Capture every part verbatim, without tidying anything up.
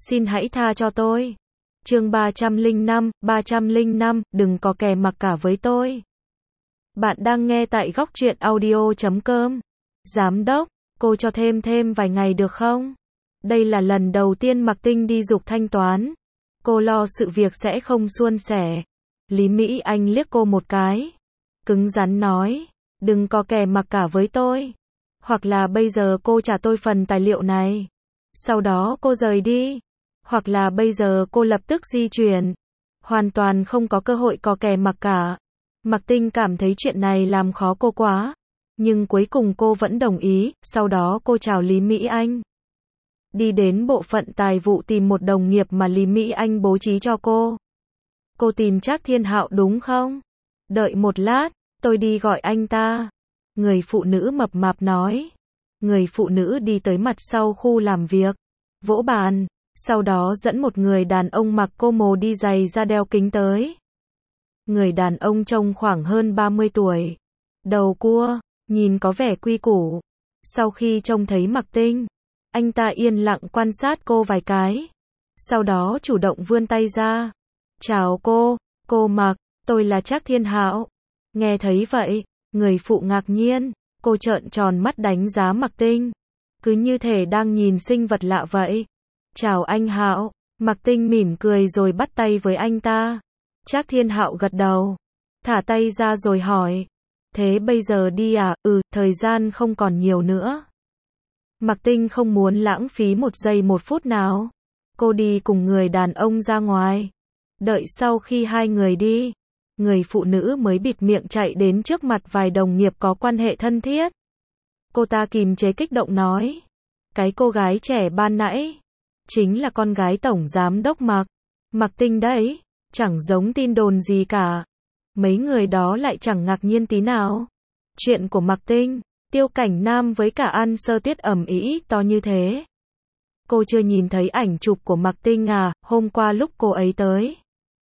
Xin hãy tha cho tôi. Chương ba trăm lẻ năm, ba trăm lẻ năm, đừng có kè mặc cả với tôi. Bạn đang nghe tại góc truyện audio chấm com. Giám đốc, cô cho thêm thêm vài ngày được không? Đây là lần đầu tiên Mạc Tinh đi dục thanh toán. Cô lo sự việc sẽ không suôn sẻ. Lý Mỹ Anh liếc cô một cái. Cứng rắn nói, đừng có kè mặc cả với tôi. Hoặc là bây giờ cô trả tôi phần tài liệu này. Sau đó cô rời đi. Hoặc là bây giờ cô lập tức di chuyển. Hoàn toàn không có cơ hội có kè mặc cả. Mạc Tinh cảm thấy chuyện này làm khó cô quá. Nhưng cuối cùng cô vẫn đồng ý, sau đó cô chào Lý Mỹ Anh. Đi đến bộ phận tài vụ tìm một đồng nghiệp mà Lý Mỹ Anh bố trí cho cô. Cô tìm Trác Thiên Hạo đúng không? Đợi một lát, tôi đi gọi anh ta. Người phụ nữ mập mạp nói. Người phụ nữ đi tới mặt sau khu làm việc. Vỗ bàn. Sau đó dẫn một người đàn ông mặc cô mồ đi giày da đeo kính tới. Người đàn ông trông khoảng hơn ba mươi tuổi. Đầu cua, nhìn có vẻ quy củ. Sau khi trông thấy Mạc Tinh, anh ta yên lặng quan sát cô vài cái. Sau đó chủ động vươn tay ra. Chào cô, cô Mạc, tôi là Trác Thiên Hạo. Nghe thấy vậy, người phụ ngạc nhiên, cô trợn tròn mắt đánh giá Mạc Tinh. Cứ như thể đang nhìn sinh vật lạ vậy. Chào anh Hạo, Mạc Tinh mỉm cười rồi bắt tay với anh ta. Trác Thiên Hạo gật đầu, thả tay ra rồi hỏi. Thế bây giờ đi à? Ừ, thời gian không còn nhiều nữa. Mạc Tinh không muốn lãng phí một giây một phút nào. Cô đi cùng người đàn ông ra ngoài. Đợi sau khi hai người đi, người phụ nữ mới bịt miệng chạy đến trước mặt vài đồng nghiệp có quan hệ thân thiết. Cô ta kìm chế kích động nói. Cái cô gái trẻ ban nãy chính là con gái tổng giám đốc Mạc. Mạc Tinh đấy, chẳng giống tin đồn gì cả. Mấy người đó lại chẳng ngạc nhiên tí nào. Chuyện của Mạc Tinh, Tiêu Cảnh Nam với cả An Sơ Tuyết ầm ĩ to như thế. Cô chưa nhìn thấy ảnh chụp của Mạc Tinh à? Hôm qua lúc cô ấy tới,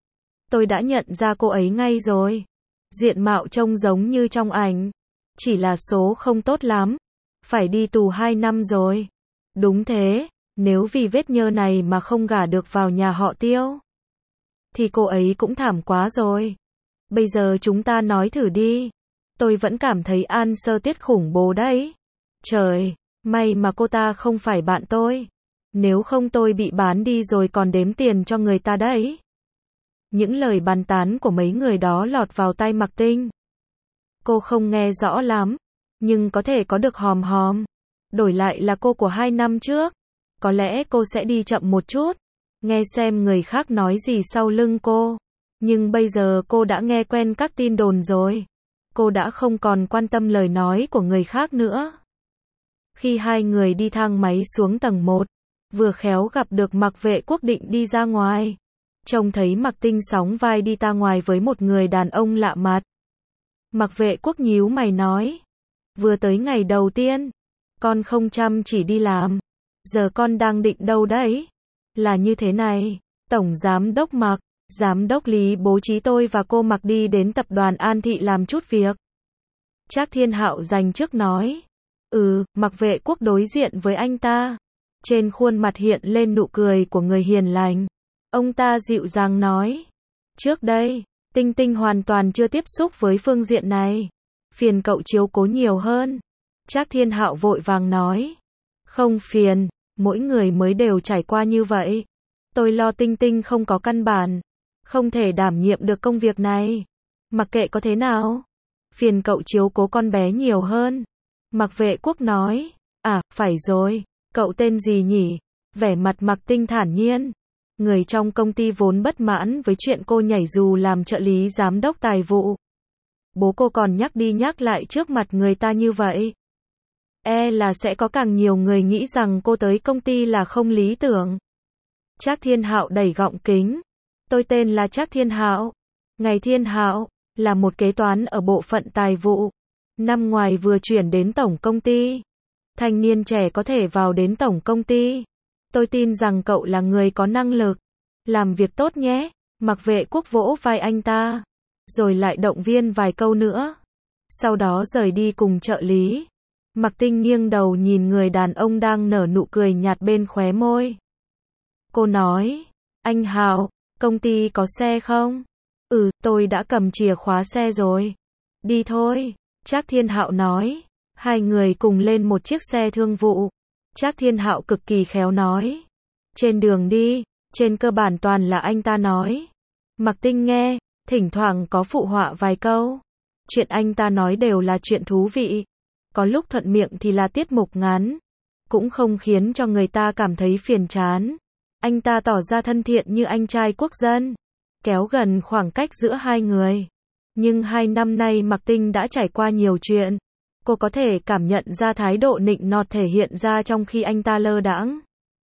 tôi đã nhận ra cô ấy ngay rồi. Diện mạo trông giống như trong ảnh. Chỉ là số không tốt lắm. Phải đi tù hai năm rồi. Đúng thế, nếu vì vết nhơ này mà không gả được vào nhà họ Tiêu, thì cô ấy cũng thảm quá rồi. Bây giờ chúng ta nói thử đi. Tôi vẫn cảm thấy An Sơ Tuyết khủng bố đấy. Trời, may mà cô ta không phải bạn tôi. Nếu không tôi bị bán đi rồi còn đếm tiền cho người ta đấy. Những lời bàn tán của mấy người đó lọt vào tai Mạc Tinh. Cô không nghe rõ lắm, nhưng có thể có được hòm hòm. Đổi lại là cô của hai năm trước, có lẽ cô sẽ đi chậm một chút, nghe xem người khác nói gì sau lưng cô. Nhưng bây giờ cô đã nghe quen các tin đồn rồi. Cô đã không còn quan tâm lời nói của người khác nữa. Khi hai người đi thang máy xuống tầng một, vừa khéo gặp được Mạc Vệ Quốc định đi ra ngoài. Trông thấy Mạc Tinh sóng vai đi ra ngoài với một người đàn ông lạ mặt. Mạc Vệ Quốc nhíu mày nói. Vừa tới ngày đầu tiên, con không chăm chỉ đi làm. Giờ con đang định đâu đấy? Là như thế này, Tổng Giám đốc Mạc, Giám đốc Lý bố trí tôi và cô Mạc đi đến tập đoàn An Thị làm chút việc. Trác Thiên Hạo dành trước nói. Ừ, Mạc Vệ Quốc đối diện với anh ta. Trên khuôn mặt hiện lên nụ cười của người hiền lành. Ông ta dịu dàng nói. Trước đây, Tinh Tinh hoàn toàn chưa tiếp xúc với phương diện này. Phiền cậu chiếu cố nhiều hơn. Trác Thiên Hạo vội vàng nói. Không phiền, mỗi người mới đều trải qua như vậy. Tôi lo Tinh Tinh không có căn bản, không thể đảm nhiệm được công việc này. Mặc kệ có thế nào, phiền cậu chiếu cố con bé nhiều hơn. Mạc Vệ Quốc nói. À, phải rồi, cậu tên gì nhỉ? Vẻ mặt Mạc Tinh thản nhiên. Người trong công ty vốn bất mãn với chuyện cô nhảy dù làm trợ lý giám đốc tài vụ. Bố cô còn nhắc đi nhắc lại trước mặt người ta như vậy. E là sẽ có càng nhiều người nghĩ rằng cô tới công ty là không lý tưởng. Trác Thiên Hạo đẩy gọng kính. Tôi tên là Trác Thiên Hạo. Ngày Thiên Hạo, là một kế toán ở bộ phận tài vụ. Năm ngoài vừa chuyển đến tổng công ty. Thanh niên trẻ có thể vào đến tổng công ty. Tôi tin rằng cậu là người có năng lực. Làm việc tốt nhé. Mạc Vệ Quốc vỗ vai anh ta. Rồi lại động viên vài câu nữa. Sau đó rời đi cùng trợ lý. Mạc Tinh nghiêng đầu nhìn người đàn ông đang nở nụ cười nhạt bên khóe môi. Cô nói, anh Hạo, công ty có xe không? Ừ, tôi đã cầm chìa khóa xe rồi. Đi thôi, Trác Thiên Hạo nói. Hai người cùng lên một chiếc xe thương vụ. Trác Thiên Hạo cực kỳ khéo nói. Trên đường đi, trên cơ bản toàn là anh ta nói. Mạc Tinh nghe, thỉnh thoảng có phụ họa vài câu. Chuyện anh ta nói đều là chuyện thú vị. Có lúc thuận miệng thì là tiết mục ngắn. Cũng không khiến cho người ta cảm thấy phiền chán. Anh ta tỏ ra thân thiện như anh trai quốc dân. Kéo gần khoảng cách giữa hai người. Nhưng hai năm nay Mạc Tinh đã trải qua nhiều chuyện. Cô có thể cảm nhận ra thái độ nịnh nọt thể hiện ra trong khi anh ta lơ đãng.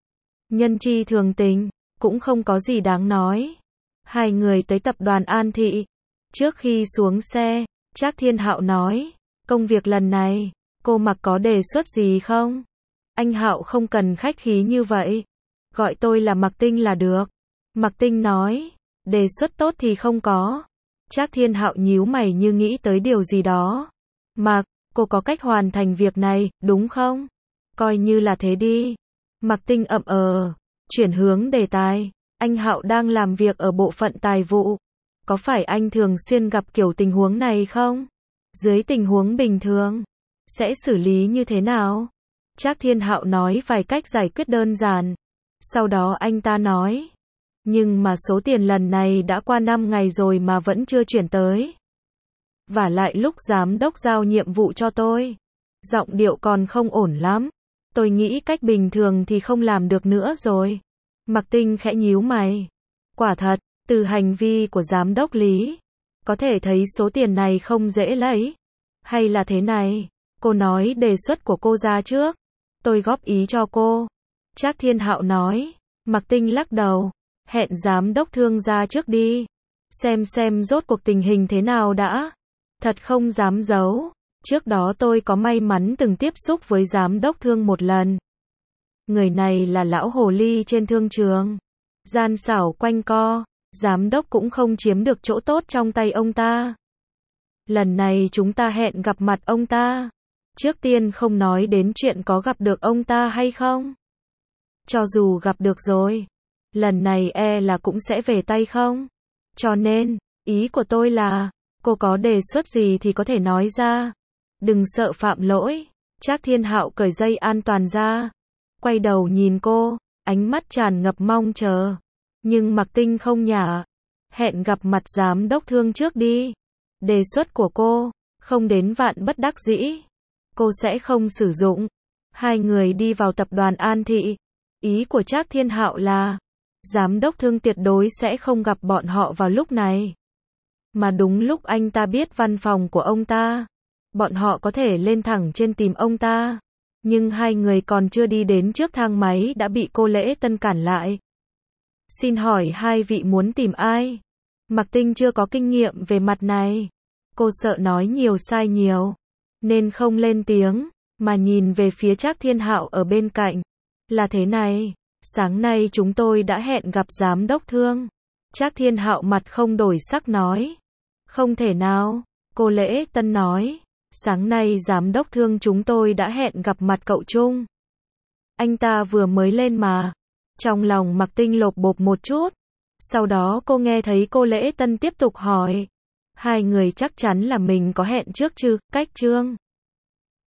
Nhân chi thường tình, cũng không có gì đáng nói. Hai người tới tập đoàn An Thị. Trước khi xuống xe, Trác Thiên Hạo nói, công việc lần này, cô Mạc có đề xuất gì không? Anh Hạo không cần khách khí như vậy. Gọi tôi là Mạc Tinh là được. Mạc Tinh nói, đề xuất tốt thì không có. Trác Thiên Hạo nhíu mày như nghĩ tới điều gì đó. Mạc, cô có cách hoàn thành việc này, đúng không? Coi như là thế đi. Mạc Tinh ậm ờ, chuyển hướng đề tài. Anh Hạo đang làm việc ở bộ phận tài vụ. Có phải anh thường xuyên gặp kiểu tình huống này không? Dưới tình huống bình thường, sẽ xử lý như thế nào? Trác Thiên Hạo nói vài cách giải quyết đơn giản. Sau đó anh ta nói, nhưng mà số tiền lần này đã qua năm ngày rồi mà vẫn chưa chuyển tới. Vả lại lúc giám đốc giao nhiệm vụ cho tôi, giọng điệu còn không ổn lắm. Tôi nghĩ cách bình thường thì không làm được nữa rồi. Mạc Tinh khẽ nhíu mày. Quả thật, từ hành vi của giám đốc Lý, có thể thấy số tiền này không dễ lấy. Hay là thế này, cô nói đề xuất của cô ra trước. Tôi góp ý cho cô. Trác Thiên Hạo nói. Mạc Tinh lắc đầu. Hẹn giám đốc Thương ra trước đi. Xem xem rốt cuộc tình hình thế nào đã. Thật không dám giấu. Trước đó tôi có may mắn từng tiếp xúc với giám đốc Thương một lần. Người này là lão hồ ly trên thương trường. Gian xảo quanh co. Giám đốc cũng không chiếm được chỗ tốt trong tay ông ta. Lần này chúng ta hẹn gặp mặt ông ta. Trước tiên không nói đến chuyện có gặp được ông ta hay không. Cho dù gặp được rồi, lần này e là cũng sẽ về tay không. Cho nên, ý của tôi là, cô có đề xuất gì thì có thể nói ra. Đừng sợ phạm lỗi. Trác Thiên Hạo cởi dây an toàn ra. Quay đầu nhìn cô, ánh mắt tràn ngập mong chờ. Nhưng Mạc Tinh không nhả. Hẹn gặp mặt giám đốc Thương trước đi. Đề xuất của cô, không đến vạn bất đắc dĩ, cô sẽ không sử dụng. Hai người đi vào tập đoàn An Thị. Ý của Trác Thiên Hạo là, giám đốc Thương tuyệt đối sẽ không gặp bọn họ vào lúc này. Mà đúng lúc anh ta biết văn phòng của ông ta, bọn họ có thể lên thẳng trên tìm ông ta. Nhưng hai người còn chưa đi đến trước thang máy đã bị cô Lễ Tân cản lại. Xin hỏi hai vị muốn tìm ai? Mạc Tinh chưa có kinh nghiệm về mặt này. Cô sợ nói nhiều sai nhiều, nên không lên tiếng, mà nhìn về phía Trác Thiên Hạo ở bên cạnh. Là thế này, sáng nay chúng tôi đã hẹn gặp giám đốc Thương. Trác Thiên Hạo mặt không đổi sắc nói. Không thể nào, cô Lễ Tân nói. Sáng nay giám đốc Thương chúng tôi đã hẹn gặp mặt cậu Trung. Anh ta vừa mới lên mà. Trong lòng Mạc Tinh lột bột một chút. Sau đó cô nghe thấy cô Lễ Tân tiếp tục hỏi. Hai người chắc chắn là mình có hẹn trước chứ, cách Trương.